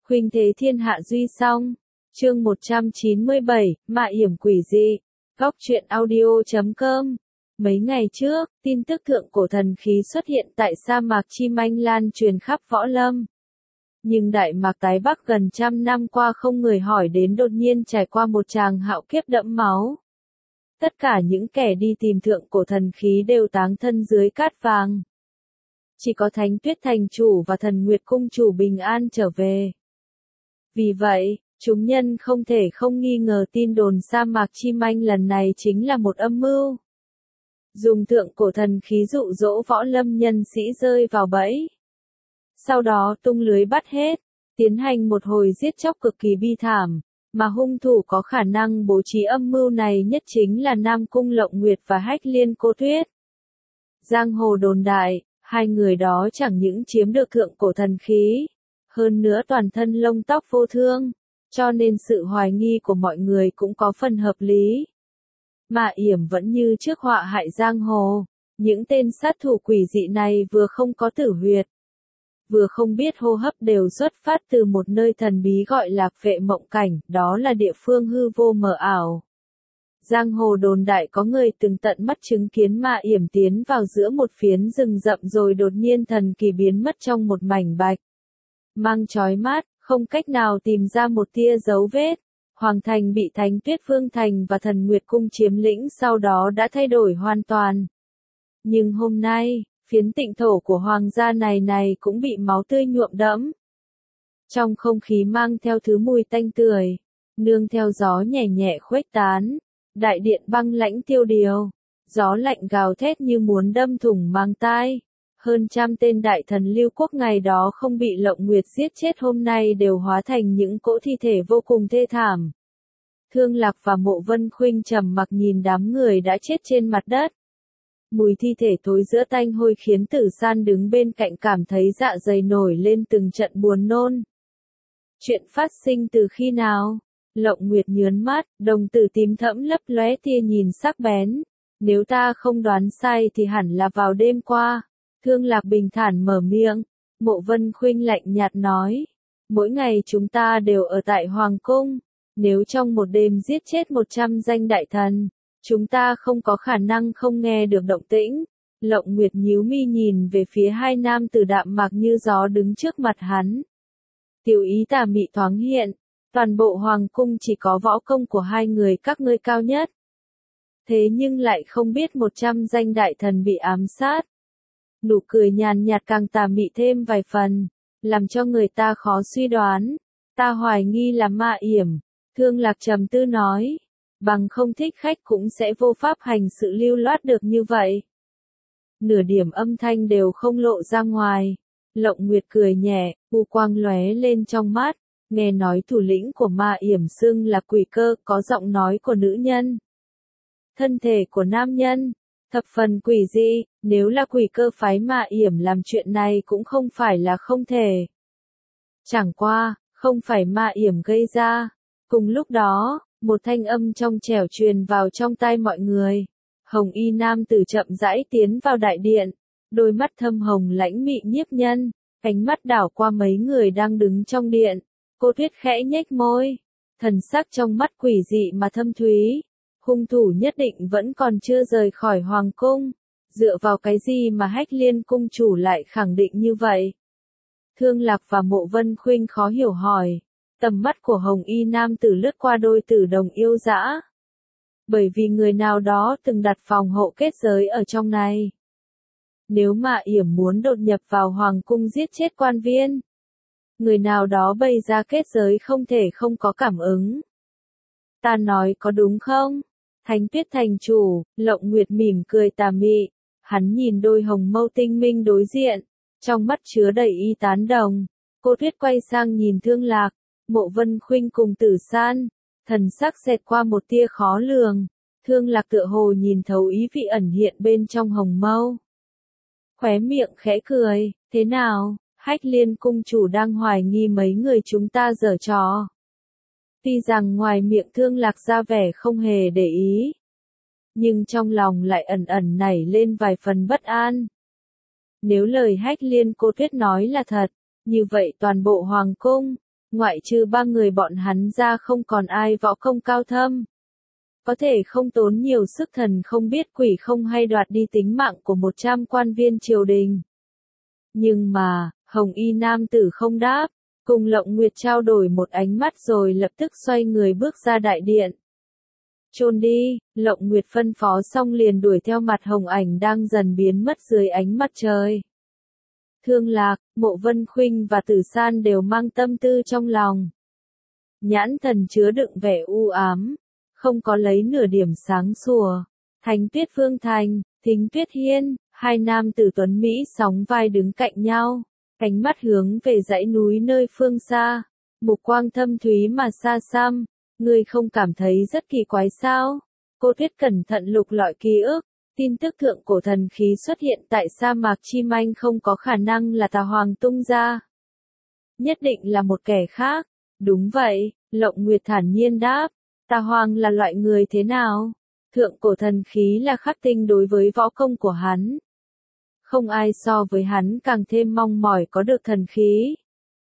Khuynh thế thiên hạ duy song. Chương 197, Mạ yểm quỷ dị. Góc truyện audio.com. Mấy ngày trước, tin tức thượng cổ thần khí xuất hiện tại sa mạc Chi Manh lan truyền khắp võ lâm. Nhưng Đại Mạc Tái Bắc gần trăm năm qua không người hỏi đến đột nhiên trải qua một tràng hạo kiếp đẫm máu. Tất cả những kẻ đi tìm thượng cổ thần khí đều táng thân dưới cát vàng. Chỉ có Thánh Tuyết Thành Chủ và Thần Nguyệt Cung Chủ bình an trở về. Vì vậy, chúng nhân không thể không nghi ngờ tin đồn sa mạc Chi Manh lần này chính là một âm mưu. Dùng thượng cổ thần khí dụ dỗ võ lâm nhân sĩ rơi vào bẫy. Sau đó tung lưới bắt hết, tiến hành một hồi giết chóc cực kỳ bi thảm, mà hung thủ có khả năng bố trí âm mưu này nhất chính là Nam Cung Lộng Nguyệt và Hách Liên Cô Tuyết. Giang hồ đồn đại, hai người đó chẳng những chiếm được thượng cổ thần khí, hơn nữa toàn thân lông tóc vô thương, cho nên sự hoài nghi của mọi người cũng có phần hợp lý. Mạ yểm vẫn như trước họa hại giang hồ, những tên sát thủ quỷ dị này vừa không có tử huyệt, vừa không biết hô hấp đều xuất phát từ một nơi thần bí gọi là Vệ Mộng Cảnh, đó là địa phương hư vô mờ ảo. Giang hồ đồn đại có người từng tận mắt chứng kiến Mạ yểm tiến vào giữa một phiến rừng rậm rồi đột nhiên thần kỳ biến mất trong một mảnh bạch mang chói mắt, không cách nào tìm ra một tia dấu vết. Hoàng thành bị Thánh Tuyết Vương Thành và Thần Nguyệt Cung chiếm lĩnh sau đó đã thay đổi hoàn toàn. Nhưng hôm nay, phiến tịnh thổ của hoàng gia này cũng bị máu tươi nhuộm đẫm. Trong không khí mang theo thứ mùi tanh tưởi, nương theo gió nhẹ nhẹ khuếch tán, đại điện băng lãnh tiêu điều, gió lạnh gào thét như muốn đâm thủng mang tai. Hơn trăm tên đại thần Lưu Quốc ngày đó không bị Lộng Nguyệt giết chết hôm nay đều hóa thành những cỗ thi thể vô cùng thê thảm. Thương Lạc và Mộ Vân Khuynh trầm mặc nhìn đám người đã chết trên mặt đất. Mùi thi thể thối giữa tanh hôi khiến Tử San đứng bên cạnh cảm thấy dạ dày nổi lên từng trận buồn nôn. Chuyện phát sinh từ khi nào? Lộng Nguyệt nhớn mắt, đồng tử tím thẫm lấp lóe tia nhìn sắc bén. Nếu ta không đoán sai thì hẳn là vào đêm qua. Thương Lạc bình thản mở miệng, Mộ Vân Khuynh lạnh nhạt nói, mỗi ngày chúng ta đều ở tại Hoàng Cung, nếu trong một đêm giết chết 100 danh đại thần, chúng ta không có khả năng không nghe được động tĩnh. Lộng Nguyệt nhíu mi nhìn về phía hai nam tử đạm mạc như gió đứng trước mặt hắn. Tiểu ý tà mị thoáng hiện, toàn bộ Hoàng Cung chỉ có võ công của hai người các ngươi cao nhất. Thế nhưng lại không biết 100 danh đại thần bị ám sát. Nụ cười nhàn nhạt càng tà mị thêm vài phần, làm cho người ta khó suy đoán. Ta hoài nghi là Mạ yểm, Thương Lạc trầm tư nói, bằng không thích khách cũng sẽ vô pháp hành sự lưu loát được như vậy. Nửa điểm âm thanh đều không lộ ra ngoài. Lộng Nguyệt cười nhẹ, u quang lóe lên trong mắt, nghe nói thủ lĩnh của Mạ yểm xưng là Quỷ Cơ, có giọng nói của nữ nhân, thân thể của nam nhân. Thập phần quỷ dị, nếu là Quỷ Cơ phái Mạ yểm làm chuyện này cũng không phải là không thể. Chẳng qua, không phải Mạ yểm gây ra. Cùng lúc đó, một thanh âm trong trẻo truyền vào trong tai mọi người. Hồng y nam tử chậm rãi tiến vào đại điện, đôi mắt thâm hồng lãnh mị nhiếp nhân, ánh mắt đảo qua mấy người đang đứng trong điện. Cô Tuyết khẽ nhếch môi, thần sắc trong mắt quỷ dị mà thâm thúy. Hung thủ nhất định vẫn còn chưa rời khỏi Hoàng Cung. Dựa vào cái gì mà Hách Liên Cung Chủ lại khẳng định như vậy? Thương Lạc và Mộ Vân Khuynh khó hiểu hỏi. Tầm mắt của Hồng y nam tử lướt qua đôi tử đồng yêu dã. Bởi vì người nào đó từng đặt phòng hộ kết giới ở trong này. Nếu Mạ yểm muốn đột nhập vào Hoàng Cung giết chết quan viên, người nào đó bày ra kết giới không thể không có cảm ứng. Ta nói có đúng không? Thánh Tuyết Thành Chủ, Lộng Nguyệt mỉm cười tà mị, hắn nhìn đôi hồng mâu tinh minh đối diện, trong mắt chứa đầy ý tán đồng. Cô Tuyết quay sang nhìn Thương Lạc, Mộ Vân Khuynh cùng Tử San, thần sắc xẹt qua một tia khó lường. Thương Lạc tựa hồ nhìn thấu ý vị ẩn hiện bên trong hồng mâu. Khóe miệng khẽ cười, thế nào, Hách Liên Cung Chủ đang hoài nghi mấy người chúng ta giở trò. Tuy rằng ngoài miệng Thương Lạc ra vẻ không hề để ý, nhưng trong lòng lại ẩn ẩn nảy lên vài phần bất an. Nếu lời Hách Liên Cô Tuyết nói là thật, như vậy toàn bộ Hoàng Cung, ngoại trừ ba người bọn hắn ra không còn ai võ công cao thâm. Có thể không tốn nhiều sức thần không biết quỷ không hay đoạt đi tính mạng của 100 quan viên triều đình. Nhưng mà, Hồng Y nam tử không đáp, cùng Lộng Nguyệt trao đổi một ánh mắt rồi lập tức xoay người bước ra đại điện. Chôn đi, Lộng Nguyệt phân phó xong liền đuổi theo mặt Hồng Ảnh đang dần biến mất dưới ánh mặt trời. Thương Lạc, Mộ Vân Khuynh và Tử San đều mang tâm tư trong lòng. Nhãn thần chứa đựng vẻ u ám, không có lấy nửa điểm sáng sủa. Thánh Tuyết Phương Thành, Thính Tuyết Hiên, hai nam tử tuấn Mỹ sóng vai đứng cạnh nhau, ánh mắt hướng về dãy núi nơi phương xa, mục quang thâm thúy mà xa xăm. Ngươi không cảm thấy rất kỳ quái sao? Cô Tuyết cẩn thận lục lọi ký ức, tin tức thượng cổ thần khí xuất hiện tại sa mạc Chi Manh không có khả năng là Tà Hoàng tung ra. Nhất định là một kẻ khác. Đúng vậy, Lộng Nguyệt thản nhiên đáp. Tà Hoàng là loại người thế nào? Thượng cổ thần khí là khắc tinh đối với võ công của hắn. Không ai so với hắn càng thêm mong mỏi có được thần khí.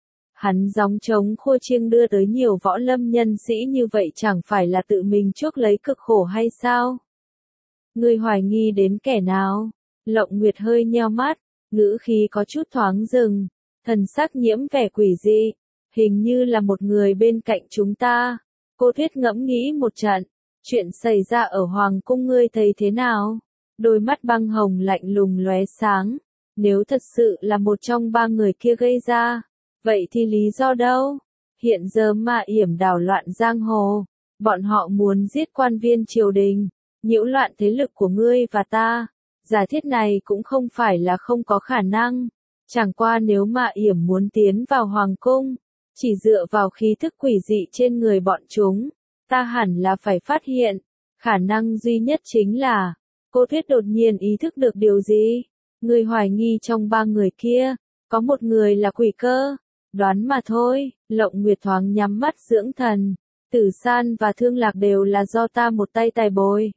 Hắn gióng trống khua chiêng đưa tới nhiều võ lâm nhân sĩ như vậy chẳng phải là tự mình chuốc lấy cực khổ hay sao? Ngươi hoài nghi đến kẻ nào? Lộng Nguyệt hơi nheo mắt, ngữ khí có chút thoáng dừng, thần sắc nhiễm vẻ quỷ dị, hình như là một người bên cạnh chúng ta. Cô Tuyết ngẫm nghĩ một trận, chuyện xảy ra ở Hoàng cung ngươi thấy thế nào? Đôi mắt băng hồng lạnh lùng lóe sáng, nếu thật sự là một trong ba người kia gây ra, vậy thì lý do đâu? Hiện giờ Ma Yểm đảo loạn giang hồ, bọn họ muốn giết quan viên triều đình, nhiễu loạn thế lực của ngươi và ta. Giả thiết này cũng không phải là không có khả năng, chẳng qua nếu Ma Yểm muốn tiến vào hoàng cung, chỉ dựa vào khí thức quỷ dị trên người bọn chúng, ta hẳn là phải phát hiện. Khả năng duy nhất chính là, cô Tuyết đột nhiên ý thức được điều gì? Ngươi hoài nghi trong ba người kia, có một người là quỷ cơ. Đoán mà thôi, Lộng Nguyệt thoáng nhắm mắt dưỡng thần. Tử San và Thương Lạc đều là do ta một tay tài bồi.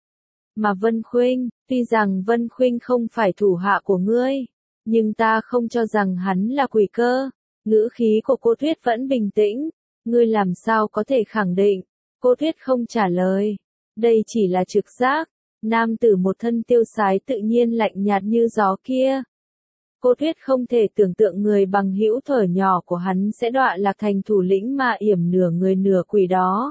Mà Vân Khuynh, tuy rằng Vân Khuynh không phải thủ hạ của ngươi, nhưng ta không cho rằng hắn là quỷ cơ. Ngữ khí của cô Tuyết vẫn bình tĩnh. Ngươi làm sao có thể khẳng định? Cô Tuyết không trả lời. Đây chỉ là trực giác. Nam tử một thân tiêu sái tự nhiên lạnh nhạt như gió kia. Cô Tuyết không thể tưởng tượng người bằng hữu thuở nhỏ của hắn sẽ đọa lạc thành thủ lĩnh Ma Yểm nửa người nửa quỷ đó.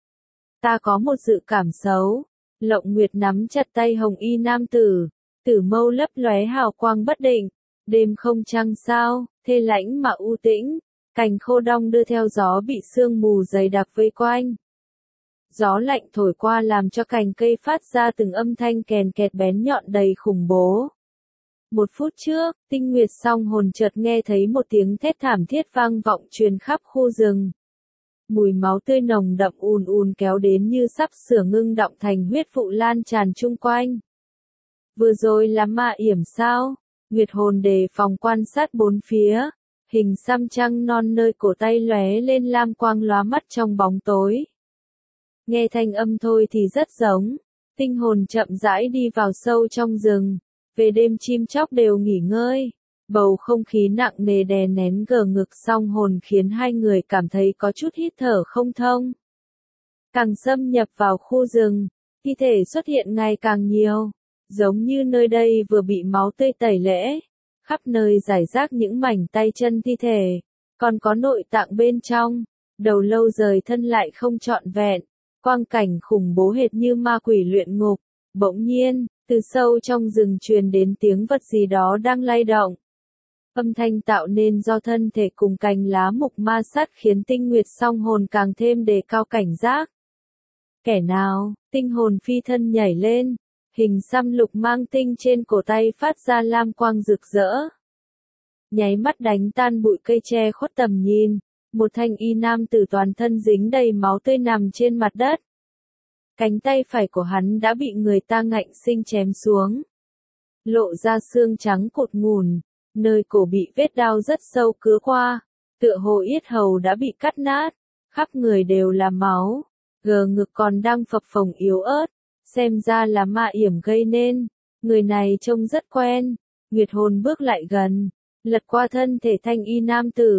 Ta có một dự cảm xấu. Lộng Nguyệt nắm chặt tay Hồng Y nam tử, tử mâu lấp lóe hào quang bất định. Đêm không trăng sao, thê lãnh mà u tĩnh, cành khô đong đưa theo gió bị sương mù dày đặc vây quanh. Gió lạnh thổi qua làm cho cành cây phát ra từng âm thanh kèn kẹt bén nhọn đầy khủng bố. Một phút trước, Tinh Nguyệt Song Hồn chợt nghe thấy một tiếng thét thảm thiết vang vọng truyền khắp khu rừng. Mùi máu tươi nồng đậm ùn ùn kéo đến như sắp sửa ngưng đọng thành huyết vụ lan tràn chung quanh. Vừa rồi là Ma Yểm sao? Nguyệt Hồn đề phòng quan sát bốn phía, hình xăm trăng non nơi cổ tay lóe lên lam quang lóa mắt trong bóng tối. Nghe thanh âm thôi thì rất giống. Tinh hồn chậm rãi đi vào sâu trong rừng. Về đêm chim chóc đều nghỉ ngơi. Bầu không khí nặng nề đè nén gờ ngực song hồn khiến hai người cảm thấy có chút hít thở không thông. Càng xâm nhập vào khu rừng, thi thể xuất hiện ngày càng nhiều. Giống như nơi đây vừa bị máu tươi tẩy lễ. Khắp nơi rải rác những mảnh tay chân thi thể. Còn có nội tạng bên trong. Đầu lâu rời thân lại không trọn vẹn. Quang cảnh khủng bố hệt như ma quỷ luyện ngục. Bỗng nhiên, từ sâu trong rừng truyền đến tiếng vật gì đó đang lay động. Âm thanh tạo nên do thân thể cùng cành lá mục ma sát khiến Tinh Nguyệt Song Hồn càng thêm đề cao cảnh giác. Kẻ nào? Tinh hồn phi thân nhảy lên. Hình xăm lục mang tinh trên cổ tay phát ra lam quang rực rỡ. Nháy mắt đánh tan bụi cây che khuất tầm nhìn. Một thanh y nam tử toàn thân dính đầy máu tươi nằm trên mặt đất. Cánh tay phải của hắn đã bị người ta ngạnh sinh chém xuống. Lộ ra xương trắng cột ngùn, nơi cổ bị vết đao rất sâu cứa qua, tựa hồ yết hầu đã bị cắt nát, khắp người đều là máu, gờ ngực còn đang phập phồng yếu ớt, xem ra là Ma Yểm gây nên. Người này trông rất quen. Nguyệt Hồn bước lại gần, lật qua thân thể thanh y nam tử,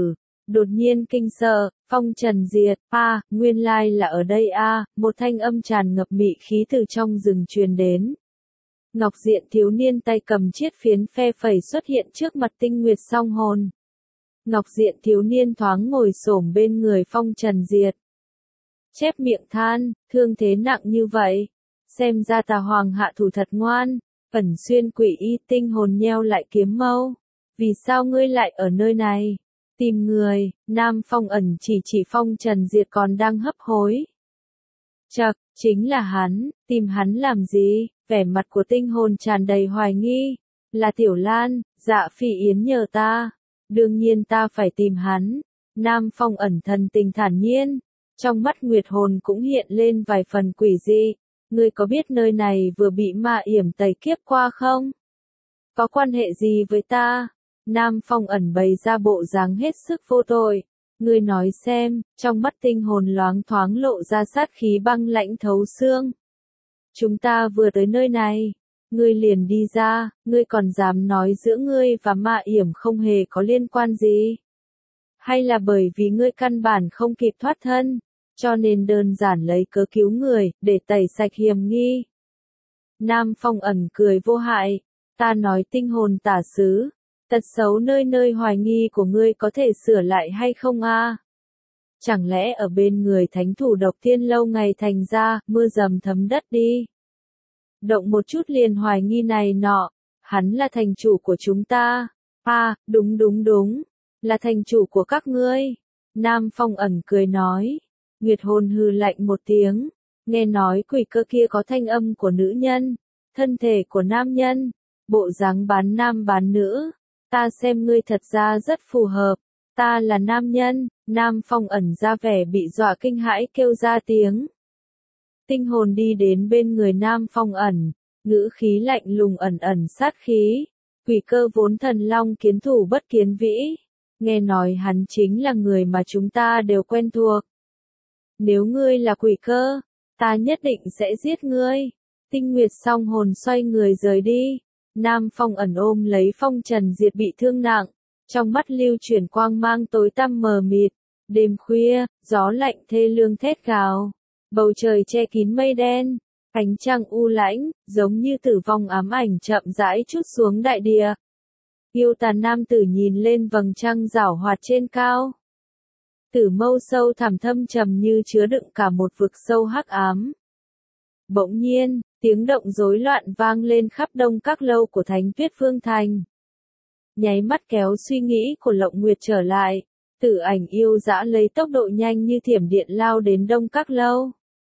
Đột nhiên kinh sợ, Phong Trần Diệt, nguyên lai là ở đây một thanh âm tràn ngập mị khí từ trong rừng truyền đến. Ngọc diện thiếu niên tay cầm chiếc phiến phe phẩy xuất hiện trước mặt Tinh Nguyệt Song Hồn. Ngọc diện thiếu niên thoáng ngồi xổm bên người Phong Trần Diệt. Chép miệng than, thương thế nặng như vậy. Xem ra Tà Hoàng hạ thủ thật ngoan, Ẩn Xuyên Quỷ Y Tinh Hồn nheo lại kiếm mâu. Vì sao ngươi lại ở nơi này? Tìm người, Nam Phong Ẩn chỉ Phong Trần Diệt còn đang hấp hối. Chậc, chính là hắn, tìm hắn làm gì? Vẻ mặt của Tinh Hồn tràn đầy hoài nghi. Là Tiểu Lan, Dạ Phi Yến nhờ ta. Đương nhiên ta phải tìm hắn. Nam Phong Ẩn thần tình thản nhiên. Trong mắt Nguyệt Hồn cũng hiện lên vài phần quỷ dị. Ngươi có biết nơi này vừa bị ma yểm tẩy kiếp qua không? Có quan hệ gì với ta? Nam Phong Ẩn bày ra bộ dáng hết sức vô tội. Ngươi nói xem, trong mắt Tinh Hồn loáng thoáng lộ ra sát khí băng lãnh thấu xương. Chúng ta vừa tới nơi này, ngươi liền đi ra, ngươi còn dám nói giữa ngươi và ma yểm không hề có liên quan gì? Hay là bởi vì ngươi căn bản không kịp thoát thân, cho nên đơn giản lấy cớ cứu người, để tẩy sạch hiểm nghi? Nam Phong Ẩn cười vô hại, ta nói Tinh Hồn tả sứ, tật xấu nơi nơi hoài nghi của ngươi có thể sửa lại hay không Chẳng lẽ ở bên người thánh thủ độc thiên lâu ngày thành ra, mưa dầm thấm đất đi. Động một chút liền hoài nghi này nọ, hắn là thành chủ của chúng ta. Đúng, là thành chủ của các ngươi. Nam Phong Ẩn cười nói. Nguyệt Hồn hừ lạnh một tiếng, nghe nói quỷ cơ kia có thanh âm của nữ nhân, thân thể của nam nhân, bộ dáng bán nam bán nữ. Ta xem ngươi thật ra rất phù hợp, ta là nam nhân. Nam Phong Ẩn ra vẻ bị dọa kinh hãi kêu ra tiếng. Tinh Hồn đi đến bên người Nam Phong Ẩn, ngữ khí lạnh lùng ẩn sát khí. Quỷ cơ vốn thần long kiến thủ bất kiến vĩ, nghe nói hắn chính là người mà chúng ta đều quen thuộc. Nếu ngươi là quỷ cơ, ta nhất định sẽ giết ngươi. Tinh Nguyệt Song Hồn xoay người rời đi. Nam Phong Ẩn ôm lấy Phong Trần Diệt bị thương nặng, trong mắt lưu chuyển quang mang tối tăm mờ mịt. Đêm khuya, gió lạnh thê lương thét gào, bầu trời che kín mây đen, ánh trăng u lãnh, giống như tử vong ám ảnh chậm rãi trút xuống đại địa. Yêu tàn nam tử nhìn lên vầng trăng giảo hoạt trên cao. Tử mâu sâu thẳm thâm trầm như chứa đựng cả một vực sâu hắc ám. Bỗng nhiên, tiếng động rối loạn vang lên khắp đông các lâu của Thánh Tuyết Phương Thành. Nháy mắt kéo suy nghĩ của Lộng Nguyệt trở lại, Tử Ảnh yêu dã lấy tốc độ nhanh như thiểm điện lao đến đông các lâu.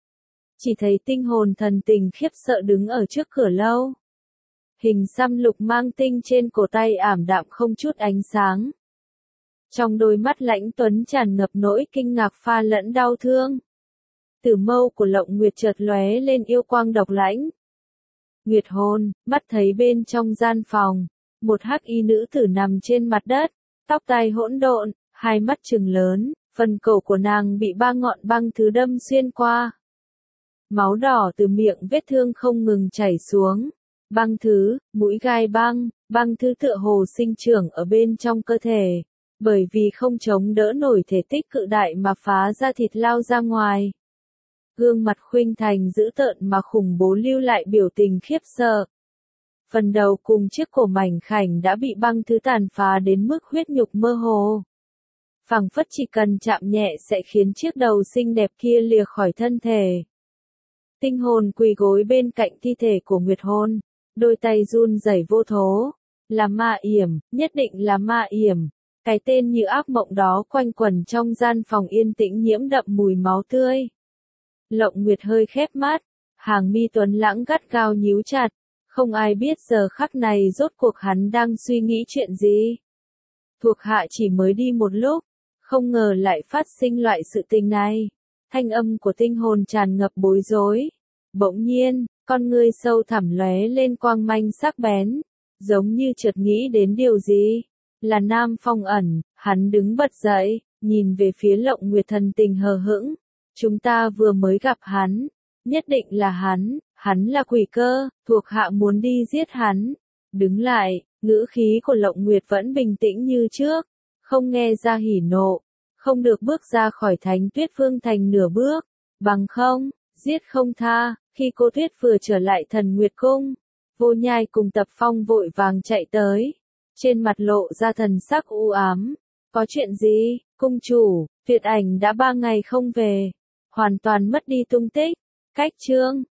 Chỉ thấy Tinh Hồn thần tình khiếp sợ đứng ở trước cửa lâu. Hình xăm lục mang tinh trên cổ tay ảm đạm không chút ánh sáng. Trong đôi mắt lãnh tuấn tràn ngập nỗi kinh ngạc pha lẫn đau thương. Tử mâu của Lộng Nguyệt chợt lóe lên yêu quang độc lãnh. Nguyệt Hồn, mắt thấy bên trong gian phòng, một hắc y nữ tử nằm trên mặt đất, tóc tai hỗn độn, hai mắt trừng lớn, phần cổ của nàng bị 3 ngọn băng thứ đâm xuyên qua. Máu đỏ từ miệng vết thương không ngừng chảy xuống. Băng thứ, mũi gai băng thứ tựa hồ sinh trưởng ở bên trong cơ thể, bởi vì không chống đỡ nổi thể tích cự đại mà phá ra thịt lao ra ngoài. Gương mặt khuynh thành dữ tợn mà khủng bố lưu lại biểu tình khiếp sợ. Phần đầu cùng chiếc cổ mảnh khảnh đã bị băng thứ tàn phá đến mức huyết nhục mơ hồ. Phảng phất chỉ cần chạm nhẹ sẽ khiến chiếc đầu xinh đẹp kia lìa khỏi thân thể. Tinh Hồn quỳ gối bên cạnh thi thể của Nguyệt Hồn, đôi tay run rẩy vô thố. Là ma yểm, nhất định là ma yểm. Cái tên như ác mộng đó quanh quẩn trong gian phòng yên tĩnh nhiễm đậm mùi máu tươi. Lộng Nguyệt hơi khép mắt, hàng mi tuấn lãng gắt gao nhíu chặt, không ai biết giờ khắc này rốt cuộc hắn đang suy nghĩ chuyện gì. Thuộc hạ chỉ mới đi một lúc, không ngờ lại phát sinh loại sự tình này. Thanh âm của Tinh Hồn tràn ngập bối rối. Bỗng nhiên, con ngươi sâu thẳm lóe lên quang manh sắc bén, giống như chợt nghĩ đến điều gì. Là Nam Phong Ẩn, hắn đứng bật dậy, nhìn về phía Lộng Nguyệt thần tình hờ hững. Chúng ta vừa mới gặp hắn, nhất định là hắn là quỷ cơ, thuộc hạ muốn đi giết hắn. Đứng lại, ngữ khí của Lộng Nguyệt vẫn bình tĩnh như trước, không nghe ra hỉ nộ, không được bước ra khỏi Thánh Tuyết Vương thành nửa bước, bằng không, giết không tha. Khi cô Tuyết vừa trở lại Thần Nguyệt Cung, Vô Nhai cùng Tập Phong vội vàng chạy tới, trên mặt lộ ra thần sắc u ám. Có chuyện gì, cung chủ? Tuyệt Ảnh đã 3 ngày không về, hoàn toàn mất đi tung tích. Cách chương